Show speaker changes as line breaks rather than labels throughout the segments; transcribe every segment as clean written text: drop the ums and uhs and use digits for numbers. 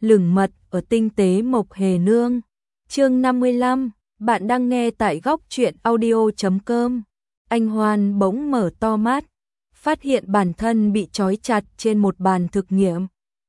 Lửng mật ở tinh tế Mộc Hề Nương. Chương 55, bạn đang nghe tại góc truyện audio.com. Anh Hoan bỗng mở to mắt, phát hiện bản thân bị trói chặt trên một bàn thực nghiệm.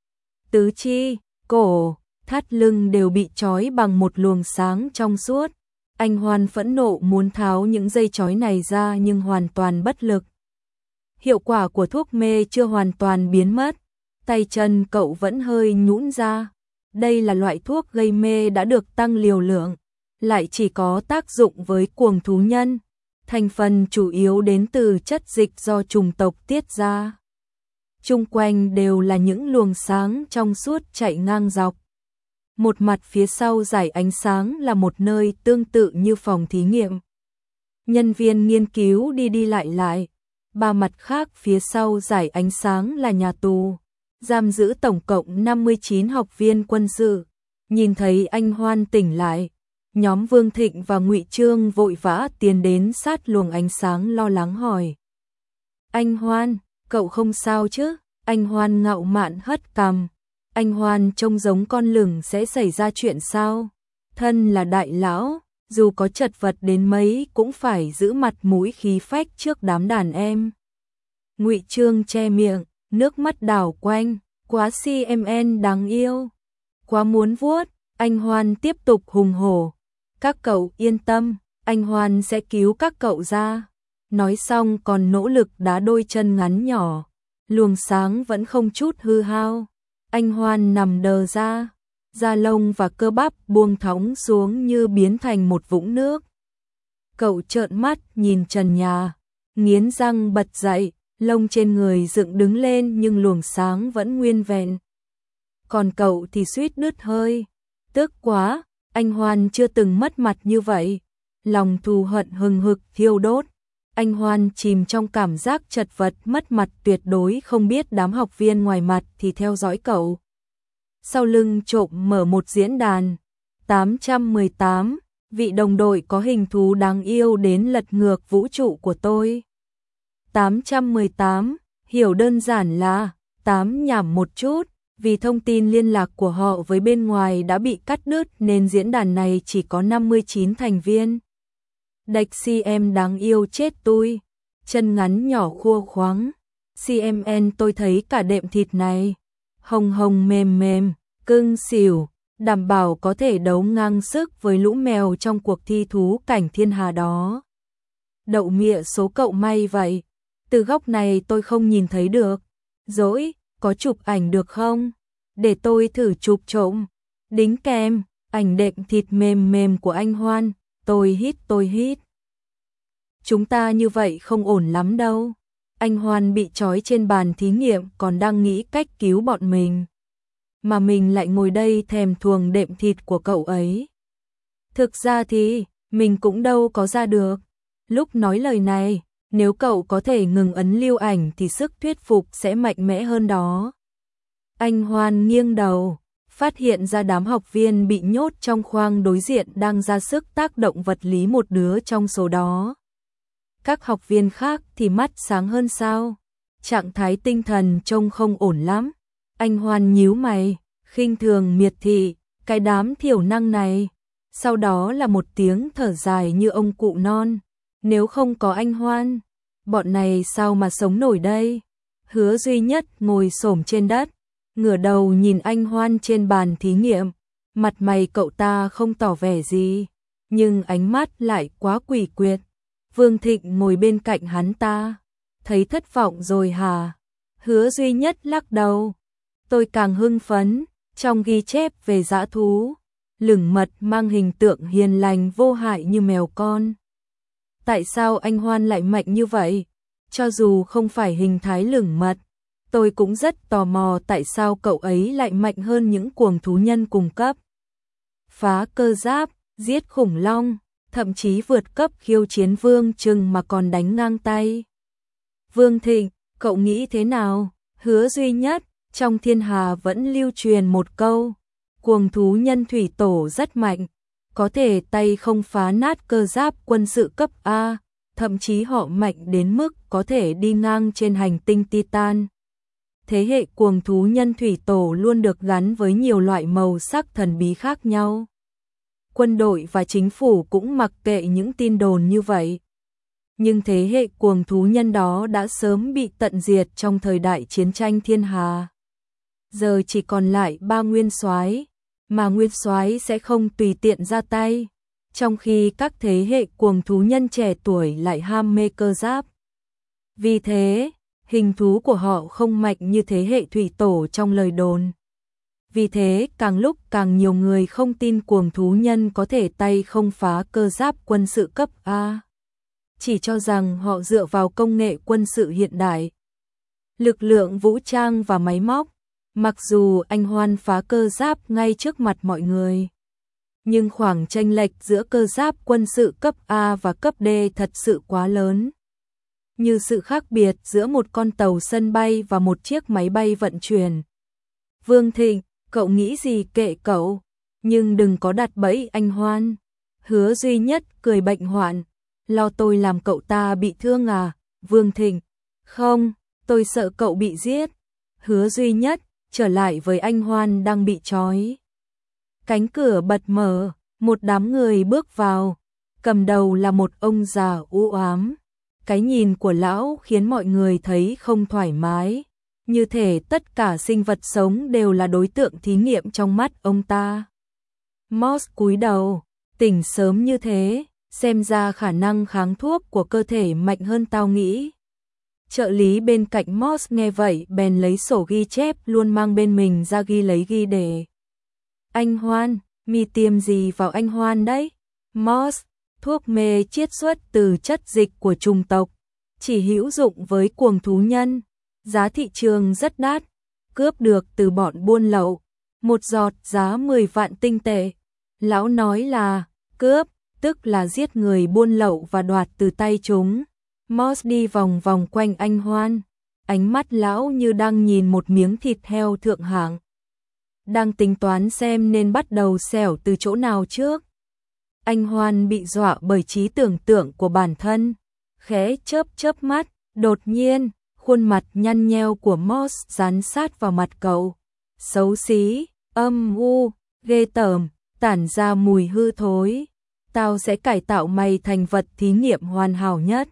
Tứ chi, cổ, thắt lưng đều bị trói bằng một luồng sáng trong suốt. Anh Hoan phẫn nộ muốn tháo những dây trói này ra nhưng hoàn toàn bất lực. Hiệu quả của thuốc mê chưa hoàn toàn biến mất, tay chân cậu vẫn hơi nhũn ra. Đây là loại thuốc gây mê đã được tăng liều lượng, lại chỉ có tác dụng với cuồng thú nhân. Thành phần chủ yếu đến từ chất dịch do chủng tộc tiết ra. Chung quanh đều là những luồng sáng trong suốt chạy ngang dọc. Một mặt phía sau dải ánh sáng là một nơi tương tự như phòng thí nghiệm. Nhân viên nghiên cứu đi đi lại lại. Ba mặt khác phía sau dải ánh sáng là nhà tù, giam giữ tổng cộng 59 học viên quân sự. Nhìn thấy anh Hoan tỉnh lại, nhóm Vương Thịnh và Ngụy Trương vội vã tiến đến sát luồng ánh sáng lo lắng hỏi. Anh Hoan, cậu không sao chứ? Anh Hoan ngạo mạn hất cằm. Anh Hoan trông giống con lửng sẽ xảy ra chuyện sao? Thân là đại lão, dù có chật vật đến mấy cũng phải giữ mặt mũi khí phách trước đám đàn em. Ngụy Trương che miệng, nước mắt đảo quanh, quá CMN đáng yêu, quá muốn vuốt. Anh Hoan tiếp tục hùng hổ. Các cậu yên tâm, anh Hoan sẽ cứu các cậu ra. Nói xong còn nỗ lực đá đôi chân ngắn nhỏ, luồng sáng vẫn không chút hư hao. Anh Hoan nằm đờ ra, da lông và cơ bắp buông thõng xuống như biến thành một vũng nước. Cậu trợn mắt nhìn trần nhà, nghiến răng bật dậy, lông trên người dựng đứng lên nhưng luồng sáng vẫn nguyên vẹn. Còn cậu thì suýt đứt hơi, tức quá, anh Hoan chưa từng mất mặt như vậy. Lòng thù hận hừng hực thiêu đốt. Anh Hoan chìm trong cảm giác chật vật mất mặt tuyệt đối, không biết đám học viên ngoài mặt thì theo dõi cậu. Sau lưng trộm mở một diễn đàn. 818, vị đồng đội có hình thú đáng yêu đến lật ngược vũ trụ của tôi. 818, hiểu đơn giản là 8 nhảm một chút, vì thông tin liên lạc của họ với bên ngoài đã bị cắt đứt nên diễn đàn này chỉ có 59 thành viên. Đạch CM đáng yêu chết tôi, chân ngắn nhỏ khua khoắng. CMN tôi thấy cả đệm thịt này, hồng hồng mềm mềm, cưng xỉu, đảm bảo có thể đấu ngang sức với lũ mèo trong cuộc thi thú cảnh thiên hà đó. Đậu mịa số cậu may vậy, từ góc này tôi không nhìn thấy được. Dỗi, có chụp ảnh được không? Để tôi thử chụp trộm. Đính kèm, ảnh đệm thịt mềm mềm của anh Hoan. Tôi hít. Chúng ta như vậy không ổn lắm đâu. Anh Hoan bị trói trên bàn thí nghiệm còn đang nghĩ cách cứu bọn mình. Mà mình lại ngồi đây thèm thuồng đệm thịt của cậu ấy. Thực ra thì, mình cũng đâu có ra được. Lúc nói lời này, nếu cậu có thể ngừng ấn lưu ảnh thì sức thuyết phục sẽ mạnh mẽ hơn đó. Anh Hoan nghiêng đầu, phát hiện ra đám học viên bị nhốt trong khoang đối diện đang ra sức tác động vật lý một đứa trong số đó. Các học viên khác thì mắt sáng hơn sao? Trạng thái tinh thần trông không ổn lắm. Anh Hoan nhíu mày, khinh thường miệt thị, cái đám thiểu năng này. Sau đó là một tiếng thở dài như ông cụ non. Nếu không có anh Hoan, bọn này sao mà sống nổi đây? Hứa Duy Nhất ngồi xổm trên đất, ngửa đầu nhìn anh Hoan trên bàn thí nghiệm. Mặt mày cậu ta không tỏ vẻ gì, nhưng ánh mắt lại quá quỷ quyệt. Vương Thịnh ngồi bên cạnh hắn ta, thấy thất vọng rồi hả? Hứa Duy Nhất lắc đầu. Tôi càng hưng phấn, trong ghi chép về dã thú, lửng mật mang hình tượng hiền lành vô hại như mèo con. Tại sao anh Hoan lại mạnh như vậy? Cho dù không phải hình thái lửng mật, tôi cũng rất tò mò tại sao cậu ấy lại mạnh hơn những cuồng thú nhân cùng cấp. Phá cơ giáp, giết khủng long, thậm chí vượt cấp khiêu chiến Vương Trừng mà còn đánh ngang tay. Vương Thịnh, cậu nghĩ thế nào? Hứa Duy Nhất, trong thiên hà vẫn lưu truyền một câu, cuồng thú nhân thủy tổ rất mạnh, có thể tay không phá nát cơ giáp quân sự cấp A, thậm chí họ mạnh đến mức có thể đi ngang trên hành tinh Titan. thế hệ cuồng thú nhân thủy tổ luôn được gắn với nhiều loại màu sắc thần bí khác nhau. Quân đội và chính phủ cũng mặc kệ những tin đồn như vậy. Nhưng thế hệ cuồng thú nhân đó đã sớm bị tận diệt trong thời đại chiến tranh thiên hà. Giờ chỉ còn lại 3 nguyên soái, mà nguyên soái sẽ không tùy tiện ra tay, trong khi các thế hệ cuồng thú nhân trẻ tuổi lại ham mê cơ giáp. Vì thế, hình thú của họ không mạnh như thế hệ thủy tổ trong lời đồn. Vì thế, càng lúc càng nhiều người không tin cuồng thú nhân có thể tay không phá cơ giáp quân sự cấp A. Chỉ cho rằng họ dựa vào công nghệ quân sự hiện đại, lực lượng vũ trang và máy móc. Mặc dù anh Hoan phá cơ giáp ngay trước mặt mọi người, nhưng khoảng chênh lệch giữa cơ giáp quân sự cấp A và cấp D thật sự quá lớn. Như sự khác biệt giữa một con tàu sân bay và một chiếc máy bay vận chuyển. Vương Thịnh, cậu nghĩ gì kệ cậu, nhưng đừng có đặt bẫy anh Hoan. Hứa Duy Nhất cười bệnh hoạn, lo tôi làm cậu ta bị thương à? Vương Thịnh, không, tôi sợ cậu bị giết. Hứa Duy Nhất, trở lại với anh Hoan đang bị trói. Cánh cửa bật mở, một đám người bước vào, cầm đầu là một ông già u ám. Cái nhìn của lão khiến mọi người thấy không thoải mái, như thể tất cả sinh vật sống đều là đối tượng thí nghiệm trong mắt ông ta. Moss cúi đầu, tỉnh sớm như thế, xem ra khả năng kháng thuốc của cơ thể mạnh hơn tao nghĩ. Trợ lý bên cạnh Moss nghe vậy bèn lấy sổ ghi chép luôn mang bên mình ra ghi đề. Anh Hoan, mi tiêm gì vào anh Hoan đấy? Moss, thuốc mê chiết xuất từ chất dịch của trùng tộc, chỉ hữu dụng với cuồng thú nhân, giá thị trường rất đắt, cướp được từ bọn buôn lậu, một giọt giá 10 vạn tinh tệ. Lão nói là cướp, tức là giết người buôn lậu và đoạt từ tay chúng. Moss đi vòng vòng quanh anh Hoan, ánh mắt lão như đang nhìn một miếng thịt heo thượng hạng, đang tính toán xem nên bắt đầu xẻo từ chỗ nào trước. Anh Hoan bị dọa bởi trí tưởng tượng của bản thân, khẽ chớp mắt, đột nhiên, khuôn mặt nhăn nheo của Moss dán sát vào mặt cậu. Xấu xí, âm u, ghê tởm, tản ra mùi hư thối. Tao sẽ cải tạo mày thành vật thí nghiệm hoàn hảo nhất.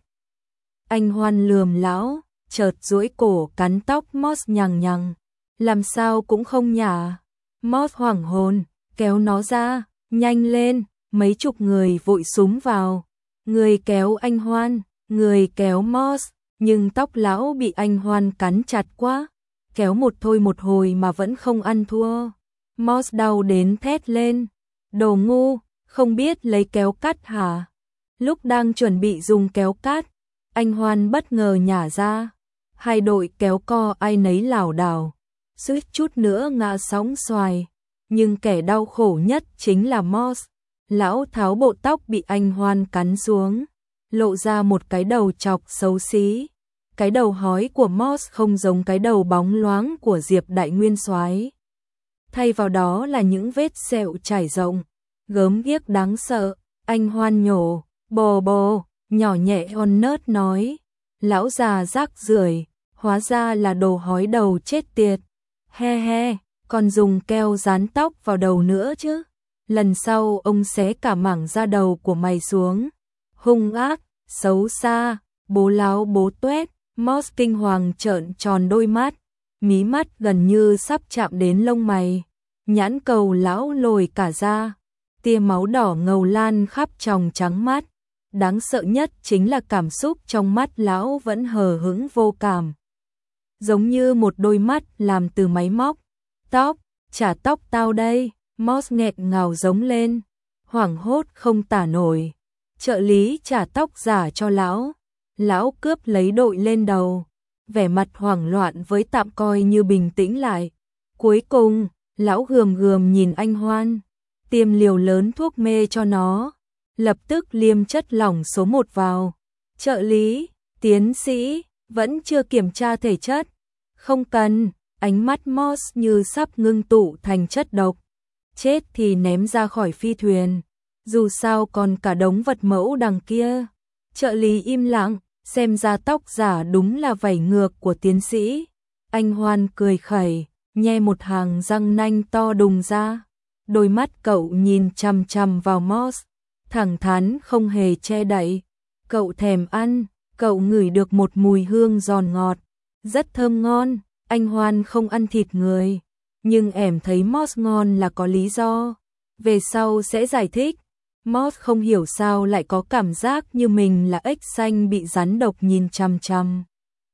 Anh Hoan lườm lão, chợt duỗi cổ cắn tóc Moss nhằng, làm sao cũng không nhả. Moss hoảng hồn, kéo nó ra, nhanh lên, mấy chục người vội xúm vào. Người kéo anh Hoan, người kéo Moss, nhưng tóc lão bị anh Hoan cắn chặt quá, kéo một thôi một hồi mà vẫn không ăn thua. Moss đau đến thét lên, đồ ngu, không biết lấy kéo cắt hả? Lúc đang chuẩn bị dùng kéo cắt, anh Hoan bất ngờ nhả ra, hai đội kéo co ai nấy lảo đảo, suýt chút nữa ngã sóng xoài, nhưng kẻ đau khổ nhất chính là Moss. Lão tháo bộ tóc bị anh Hoan cắn xuống, lộ ra một cái đầu chọc xấu xí. Cái đầu hói của Moss không giống cái đầu bóng loáng của Diệp Đại Nguyên Soái. Thay vào đó là những vết sẹo trải rộng, gớm ghiếc đáng sợ. Anh Hoan nhổ, bồ, nhỏ nhẹ hon nớt nói, lão già rác rưởi, hóa ra là đồ hói đầu chết tiệt. He, còn dùng keo dán tóc vào đầu nữa chứ. Lần sau ông xé cả mảng da đầu của mày xuống. Hung ác, xấu xa, bố láo bố tuét. Moss kinh hoàng trợn tròn đôi mắt, mí mắt gần như sắp chạm đến lông mày. Nhãn cầu lão lồi cả ra, tia máu đỏ ngầu lan khắp tròng trắng mắt. Đáng sợ nhất chính là cảm xúc trong mắt lão vẫn hờ hững vô cảm, giống như một đôi mắt làm từ máy móc. Tóc, trả tóc tao đây. Moss nghẹt ngào giống lên, hoảng hốt không tả nổi. Trợ lý trả tóc giả cho lão. Lão cướp lấy đội lên đầu, vẻ mặt hoảng loạn với tạm coi như bình tĩnh lại. Cuối cùng, lão gườm nhìn anh Hoan, tiêm liều lớn thuốc mê cho nó, lập tức liêm chất lỏng số 1 vào. Trợ lý, tiến sĩ, vẫn chưa kiểm tra thể chất. Không cần, ánh mắt Moss như sắp ngưng tụ thành chất độc. Chết thì ném ra khỏi phi thuyền, dù sao còn cả đống vật mẫu đằng kia. Trợ lý im lặng, xem ra tóc giả đúng là vảy ngược của tiến sĩ. Anh Hoan cười khẩy, nhe một hàng răng nanh to đùng ra. Đôi mắt cậu nhìn chằm chằm vào Moss, thẳng thắn không hề che đậy. Cậu thèm ăn, cậu ngửi được một mùi hương giòn ngọt, rất thơm ngon. Anh Hoan không ăn thịt người, nhưng em thấy Moss ngon là có lý do. Về sau sẽ giải thích. Moss không hiểu sao lại có cảm giác như mình là ếch xanh bị rắn độc nhìn chằm chằm.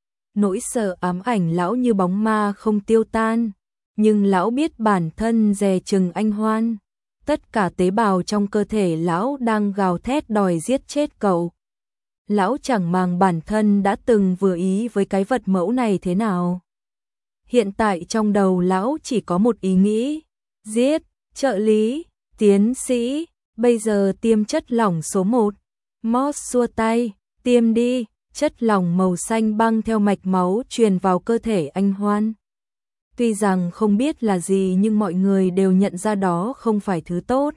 Nỗi sợ ám ảnh lão như bóng ma không tiêu tan, nhưng lão biết bản thân dè chừng anh Hoan. Tất cả tế bào trong cơ thể lão đang gào thét đòi giết chết cậu. Lão chẳng màng bản thân đã từng vừa ý với cái vật mẫu này thế nào. Hiện tại trong đầu lão chỉ có một ý nghĩ, giết, trợ lý, tiến sĩ, bây giờ tiêm chất lỏng số 1. Moss xua tay, tiêm đi, chất lỏng màu xanh băng theo mạch máu truyền vào cơ thể anh Hoan. Tuy rằng không biết là gì nhưng mọi người đều nhận ra đó không phải thứ tốt.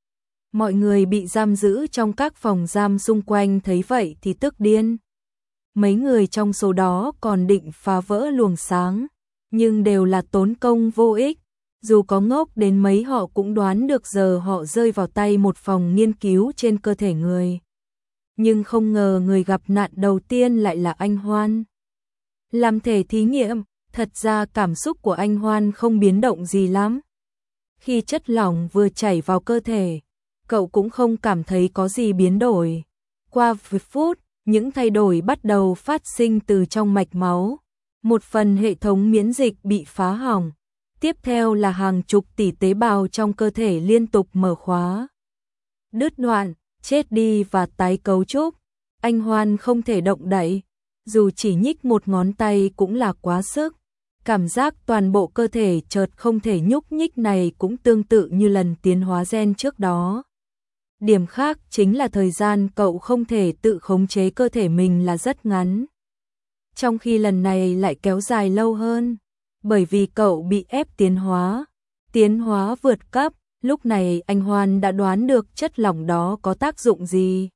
Mọi người bị giam giữ trong các phòng giam xung quanh thấy vậy thì tức điên. Mấy người trong số đó còn định phá vỡ luồng sáng, nhưng đều là tốn công vô ích. Dù có ngốc đến mấy họ cũng đoán được giờ họ rơi vào tay một phòng nghiên cứu trên cơ thể người. Nhưng không ngờ người gặp nạn đầu tiên lại là anh Hoan. Làm thể thí nghiệm, thật ra cảm xúc của anh Hoan không biến động gì lắm. Khi chất lỏng vừa chảy vào cơ thể, cậu cũng không cảm thấy có gì biến đổi. Qua vài phút, những thay đổi bắt đầu phát sinh từ trong mạch máu. Một phần hệ thống miễn dịch bị phá hỏng. Tiếp theo là hàng chục tỷ tế bào trong cơ thể liên tục mở khóa, đứt đoạn, chết đi và tái cấu trúc. Anh Hoan không thể động đậy, dù chỉ nhích một ngón tay cũng là quá sức. Cảm giác toàn bộ cơ thể chợt không thể nhúc nhích này cũng tương tự như lần tiến hóa gen trước đó. Điểm khác chính là thời gian cậu không thể tự khống chế cơ thể mình là rất ngắn. Trong khi lần này lại kéo dài lâu hơn, bởi vì cậu bị ép tiến hóa vượt cấp. Lúc này anh Hoan đã đoán được chất lỏng đó có tác dụng gì.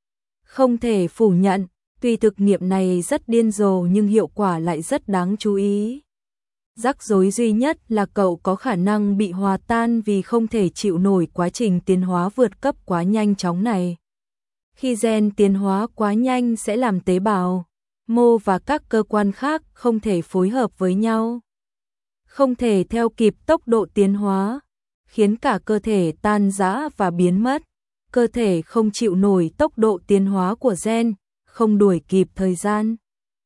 Không thể phủ nhận, tuy thực nghiệm này rất điên rồ nhưng hiệu quả lại rất đáng chú ý. Rắc rối duy nhất là cậu có khả năng bị hòa tan vì không thể chịu nổi quá trình tiến hóa vượt cấp quá nhanh chóng này. Khi gen tiến hóa quá nhanh sẽ làm tế bào, mô và các cơ quan khác không thể phối hợp với nhau. Không thể theo kịp tốc độ tiến hóa, khiến cả cơ thể tan rã và biến mất. Cơ thể không chịu nổi tốc độ tiến hóa của gen, không đuổi kịp thời gian,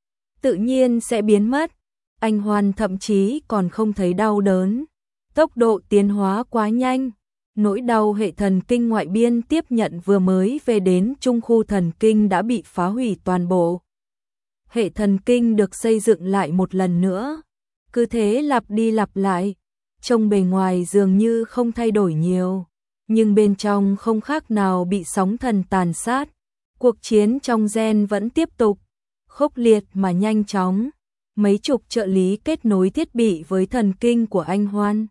tự nhiên sẽ biến mất. Anh Hoan thậm chí còn không thấy đau đớn. Tốc độ tiến hóa quá nhanh, nỗi đau hệ thần kinh ngoại biên tiếp nhận vừa mới về đến trung khu thần kinh đã bị phá hủy toàn bộ. Hệ thần kinh được xây dựng lại một lần nữa, cứ thế lặp đi lặp lại. Trông bề ngoài dường như không thay đổi nhiều, nhưng bên trong không khác nào bị sóng thần tàn sát. Cuộc chiến trong gen vẫn tiếp tục, khốc liệt mà nhanh chóng. Mấy chục trợ lý kết nối thiết bị với thần kinh của anh Hoan.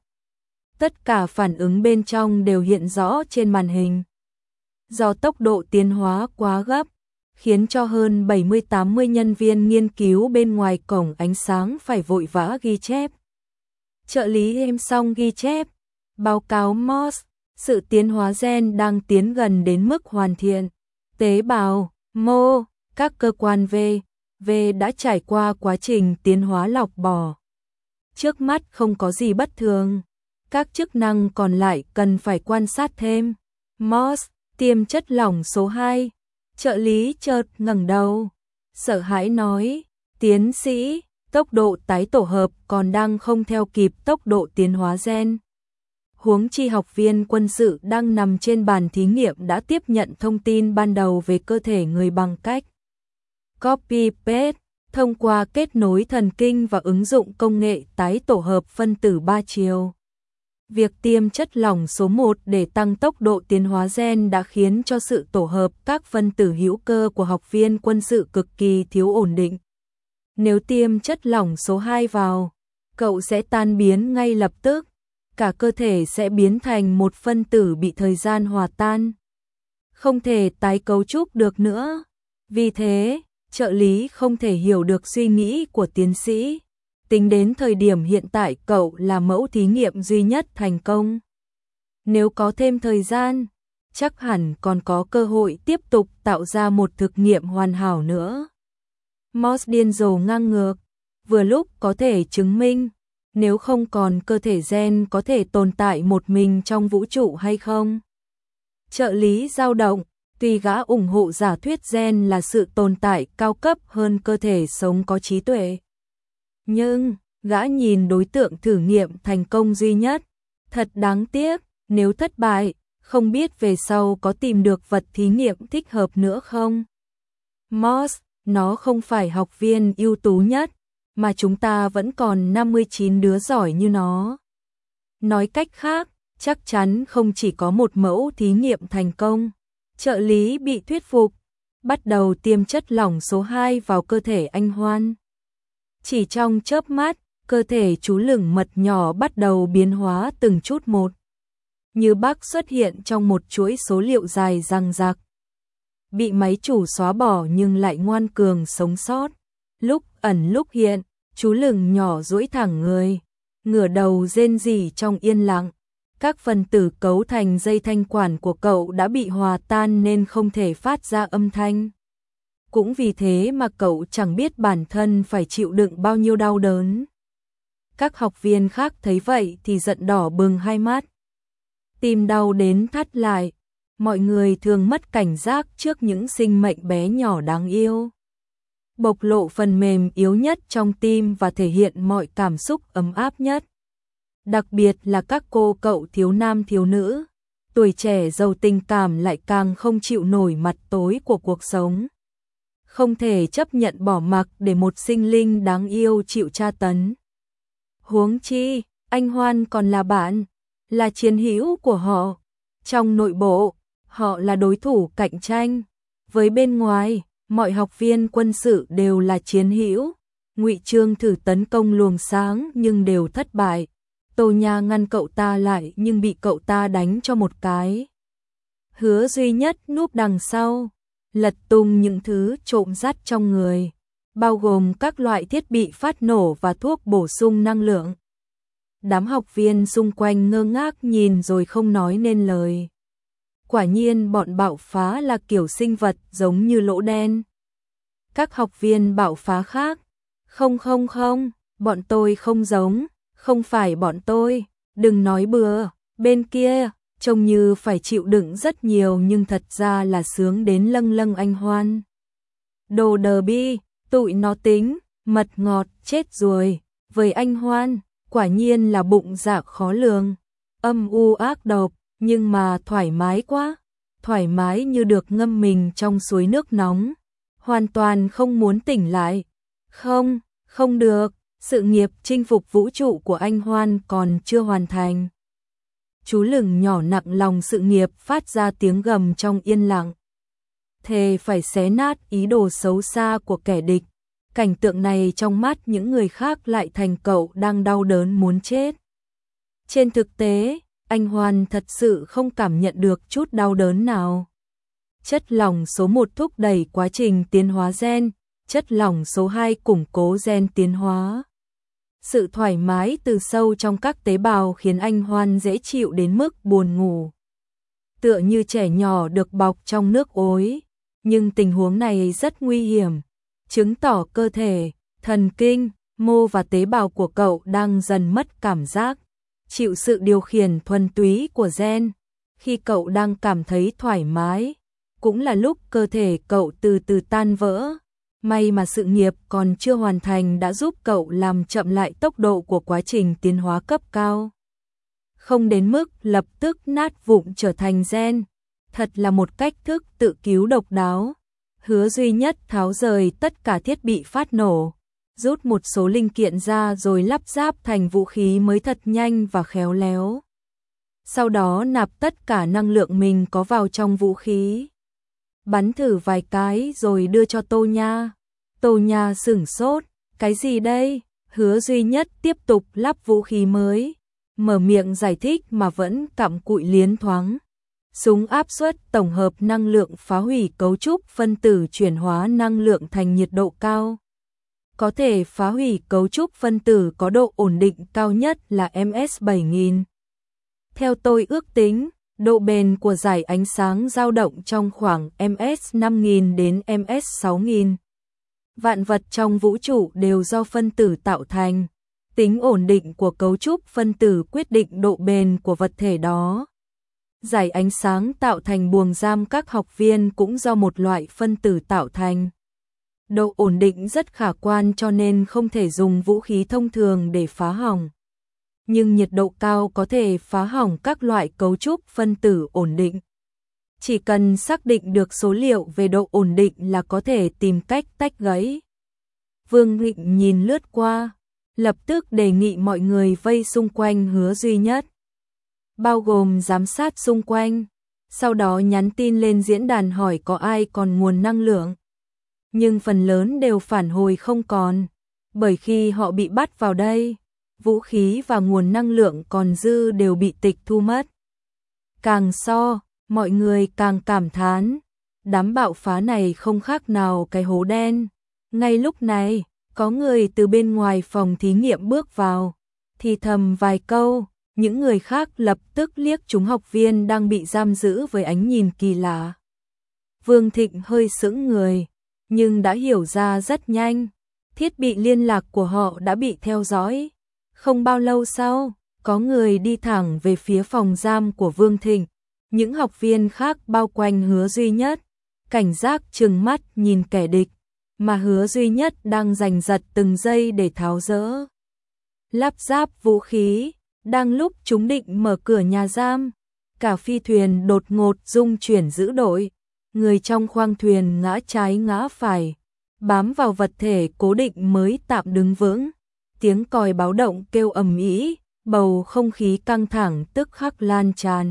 Tất cả phản ứng bên trong đều hiện rõ trên màn hình. Do tốc độ tiến hóa quá gấp, khiến cho hơn 70-80 nhân viên nghiên cứu bên ngoài cổng ánh sáng phải vội vã ghi chép. Trợ lý êm xong ghi chép, báo cáo Moss, sự tiến hóa gen đang tiến gần đến mức hoàn thiện. Tế bào, mô, các cơ quan V đã trải qua quá trình tiến hóa lọc bỏ. Trước mắt không có gì bất thường, các chức năng còn lại cần phải quan sát thêm. Moss, tiêm chất lỏng số 2. Trợ lý chợt ngẩng đầu, sợ hãi nói, tiến sĩ, tốc độ tái tổ hợp còn đang không theo kịp tốc độ tiến hóa gen. Huống chi học viên quân sự đang nằm trên bàn thí nghiệm đã tiếp nhận thông tin ban đầu về cơ thể người bằng cách copy paste thông qua kết nối thần kinh và ứng dụng công nghệ tái tổ hợp phân tử 3 chiều. Việc tiêm chất lỏng số 1 để tăng tốc độ tiến hóa gen đã khiến cho sự tổ hợp các phân tử hữu cơ của học viên quân sự cực kỳ thiếu ổn định. Nếu tiêm chất lỏng số 2 vào, cậu sẽ tan biến ngay lập tức, cả cơ thể sẽ biến thành một phân tử bị thời gian hòa tan, không thể tái cấu trúc được nữa. Vì thế, trợ lý không thể hiểu được suy nghĩ của tiến sĩ. Tính đến thời điểm hiện tại cậu là mẫu thí nghiệm duy nhất thành công. Nếu có thêm thời gian, chắc hẳn còn có cơ hội tiếp tục tạo ra một thực nghiệm hoàn hảo nữa. Moss điên rồ ngang ngược, vừa lúc có thể chứng minh, nếu không còn cơ thể gen có thể tồn tại một mình trong vũ trụ hay không. Trợ lý dao động, tuy gã ủng hộ giả thuyết gen là sự tồn tại cao cấp hơn cơ thể sống có trí tuệ. Nhưng, gã nhìn đối tượng thử nghiệm thành công duy nhất. Thật đáng tiếc, nếu thất bại, không biết về sau có tìm được vật thí nghiệm thích hợp nữa không. Moss, nó không phải học viên ưu tú nhất, mà chúng ta vẫn còn 59 đứa giỏi như nó. Nói cách khác, chắc chắn không chỉ có một mẫu thí nghiệm thành công. Trợ lý bị thuyết phục, bắt đầu tiêm chất lỏng số 2 vào cơ thể anh Hoan. Chỉ trong chớp mắt, cơ thể chú lửng mật nhỏ bắt đầu biến hóa từng chút một. Như bác xuất hiện trong một chuỗi số liệu dài dằng dặc. Bị máy chủ xóa bỏ nhưng lại ngoan cường sống sót. Lúc ẩn lúc hiện, chú lửng nhỏ duỗi thẳng người, ngửa đầu rên rỉ trong yên lặng. Các phần tử cấu thành dây thanh quản của cậu đã bị hòa tan nên không thể phát ra âm thanh. Cũng vì thế mà cậu chẳng biết bản thân phải chịu đựng bao nhiêu đau đớn. Các học viên khác thấy vậy thì giận đỏ bừng hai mắt. Tim đau đến thắt lại. Mọi người thường mất cảnh giác trước những sinh mệnh bé nhỏ đáng yêu. Bộc lộ phần mềm yếu nhất trong tim và thể hiện mọi cảm xúc ấm áp nhất. Đặc biệt là các cô cậu thiếu nam thiếu nữ, tuổi trẻ giàu tình cảm lại càng không chịu nổi mặt tối của cuộc sống. Không thể chấp nhận bỏ mặc để một sinh linh đáng yêu chịu tra tấn. Huống chi, anh Hoan còn là bạn, là chiến hữu của họ. Trong nội bộ, họ là đối thủ cạnh tranh. Với bên ngoài, mọi học viên quân sự đều là chiến hữu. Ngụy Trương thử tấn công luồng sáng nhưng đều thất bại. Tô Nha ngăn cậu ta lại nhưng bị cậu ta đánh cho một cái. Hứa duy nhất núp đằng sau, lật tung những thứ trộm dắt trong người, bao gồm các loại thiết bị phát nổ và thuốc bổ sung năng lượng. Đám học viên xung quanh ngơ ngác nhìn rồi không nói nên lời. Quả nhiên bọn bạo phá là kiểu sinh vật giống như lỗ đen. Các học viên bạo phá khác, không, bọn tôi không giống, không phải bọn tôi, đừng nói bừa, bên kia, trông như phải chịu đựng rất nhiều nhưng thật ra là sướng đến lâng lâng anh Hoan. Đồ đờ bi, tụi nó tính, mật ngọt, chết rồi, với anh Hoan, quả nhiên là bụng dạ khó lường, âm u ác độc, nhưng mà thoải mái quá, thoải mái như được ngâm mình trong suối nước nóng, hoàn toàn không muốn tỉnh lại. Không được, sự nghiệp chinh phục vũ trụ của anh Hoan còn chưa hoàn thành. Chú lửng nhỏ nặng lòng sự nghiệp phát ra tiếng gầm trong yên lặng. Thề phải xé nát ý đồ xấu xa của kẻ địch. Cảnh tượng này trong mắt những người khác lại thành cậu đang đau đớn muốn chết. Trên thực tế, anh Hoan thật sự không cảm nhận được chút đau đớn nào. Chất lỏng số 1 thúc đẩy quá trình tiến hóa gen, chất lỏng số 2 củng cố gen tiến hóa. Sự thoải mái từ sâu trong các tế bào khiến anh Hoan dễ chịu đến mức buồn ngủ. Tựa như trẻ nhỏ được bọc trong nước ối, nhưng tình huống này rất nguy hiểm, chứng tỏ cơ thể, thần kinh, mô và tế bào của cậu đang dần mất cảm giác, chịu sự điều khiển thuần túy của gen. Khi cậu đang cảm thấy thoải mái, cũng là lúc cơ thể cậu từ từ tan vỡ. May mà sự nghiệp còn chưa hoàn thành đã giúp cậu làm chậm lại tốc độ của quá trình tiến hóa cấp cao. Không đến mức lập tức nát vụn trở thành gen. Thật là một cách thức tự cứu độc đáo. Hứa duy nhất tháo rời tất cả thiết bị phát nổ, rút một số linh kiện ra rồi lắp ráp thành vũ khí mới thật nhanh và khéo léo. Sau đó nạp tất cả năng lượng mình có vào trong vũ khí. Bắn thử vài cái rồi đưa cho Tô Nha. Tô Nha sửng sốt, cái gì đây? Hứa duy nhất tiếp tục lắp vũ khí mới, mở miệng giải thích mà vẫn cặm cụi liến thoáng. Súng áp suất tổng hợp năng lượng phá hủy cấu trúc phân tử chuyển hóa năng lượng thành nhiệt độ cao. có thể phá hủy cấu trúc phân tử có độ ổn định cao nhất là ms7000. Theo tôi ước tính, độ bền của dải ánh sáng dao động trong khoảng ms5000 đến ms6000. Vạn vật trong vũ trụ đều do phân tử tạo thành. Tính ổn định của cấu trúc phân tử quyết định độ bền của vật thể đó. Dải ánh sáng tạo thành buồng giam các học viên cũng do một loại phân tử tạo thành. Độ ổn định rất khả quan cho nên không thể dùng vũ khí thông thường để phá hỏng. Nhưng nhiệt độ cao có thể phá hỏng các loại cấu trúc phân tử ổn định. Chỉ cần xác định được số liệu về độ ổn định là có thể tìm cách tách gãy. Vương Thịnh nhìn lướt qua, lập tức đề nghị mọi người vây xung quanh Hứa Duy Nhất, bao gồm giám sát xung quanh, sau đó nhắn tin lên diễn đàn hỏi có ai còn nguồn năng lượng. Nhưng phần lớn đều phản hồi không còn, bởi khi họ bị bắt vào đây, vũ khí và nguồn năng lượng còn dư đều bị tịch thu mất. Càng mọi người càng cảm thán, đám bạo phá này không khác nào cái hố đen. Ngay lúc này, có người từ bên ngoài phòng thí nghiệm bước vào, thì thầm vài câu, những người khác lập tức liếc chúng học viên đang bị giam giữ với ánh nhìn kỳ lạ. Vương Thịnh hơi sững người, nhưng đã hiểu ra rất nhanh, thiết bị liên lạc của họ đã bị theo dõi. Không bao lâu sau, có người đi thẳng về phía phòng giam của Vương Thịnh, những học viên khác bao quanh Hứa Duy Nhất, cảnh giác trừng mắt nhìn kẻ địch, mà Hứa Duy Nhất đang giành giật từng giây để tháo dỡ lắp ráp vũ khí. Đang lúc chúng định mở cửa nhà giam, cả phi thuyền đột ngột rung chuyển dữ dội, người trong khoang thuyền ngã trái ngã phải, bám vào vật thể cố định mới tạm đứng vững. Tiếng còi báo động kêu ầm ĩ, bầu không khí căng thẳng tức khắc lan tràn.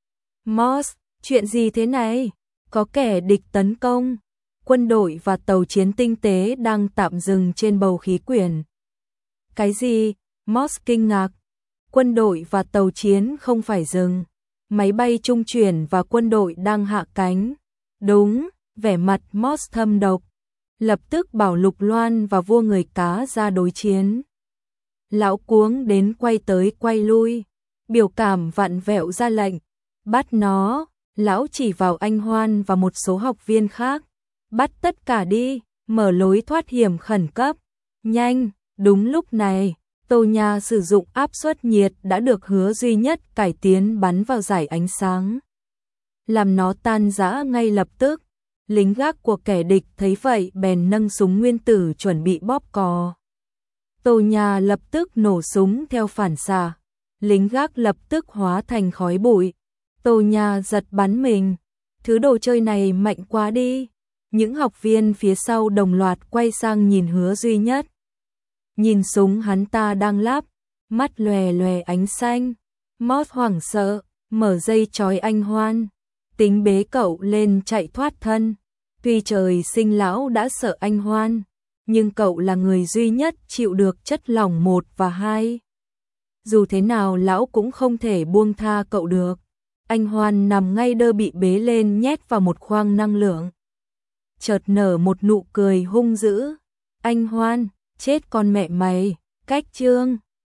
Moss, chuyện gì thế này? Có kẻ địch tấn công. Quân đội và tàu chiến tinh tế đang tạm dừng trên bầu khí quyển. Cái gì? Moss kinh ngạc. Quân đội và tàu chiến không phải dừng. Máy bay trung chuyển và quân đội đang hạ cánh. Đúng, vẻ mặt Moss thâm độc. Lập tức bảo Lục Loan và vua người cá ra đối chiến. Lão cuống đến quay tới quay lui, biểu cảm vặn vẹo ra lệnh. Bắt nó, lão chỉ vào anh Hoan và một số học viên khác. Bắt tất cả đi, mở lối thoát hiểm khẩn cấp. Nhanh, đúng lúc này, Tô Nha sử dụng áp suất nhiệt đã được Hứa Duy Nhất cải tiến bắn vào dải ánh sáng, làm nó tan rã ngay lập tức. Lính gác của kẻ địch thấy vậy bèn nâng súng nguyên tử chuẩn bị bóp cò. Tô Nha lập tức nổ súng theo phản xạ, lính gác lập tức hóa thành khói bụi. Tô Nha giật bắn mình, thứ đồ chơi này mạnh quá đi. Những học viên phía sau đồng loạt quay sang nhìn Hứa Duy Nhất. Nhìn súng hắn ta đang lắp, mắt lòe lòe ánh xanh. Moss hoảng sợ, mở dây trói anh Hoan, tính bế cậu lên chạy thoát thân. Tuy trời sinh lão đã sợ anh Hoan, nhưng cậu là người duy nhất chịu được chất lỏng 1 và 2. Dù thế nào lão cũng không thể buông tha cậu được. Anh Hoan nằm ngay đơ bị bế lên nhét vào một khoang năng lượng. Chợt nở một nụ cười hung dữ. Anh Hoan, chết con mẹ mày, cách chương.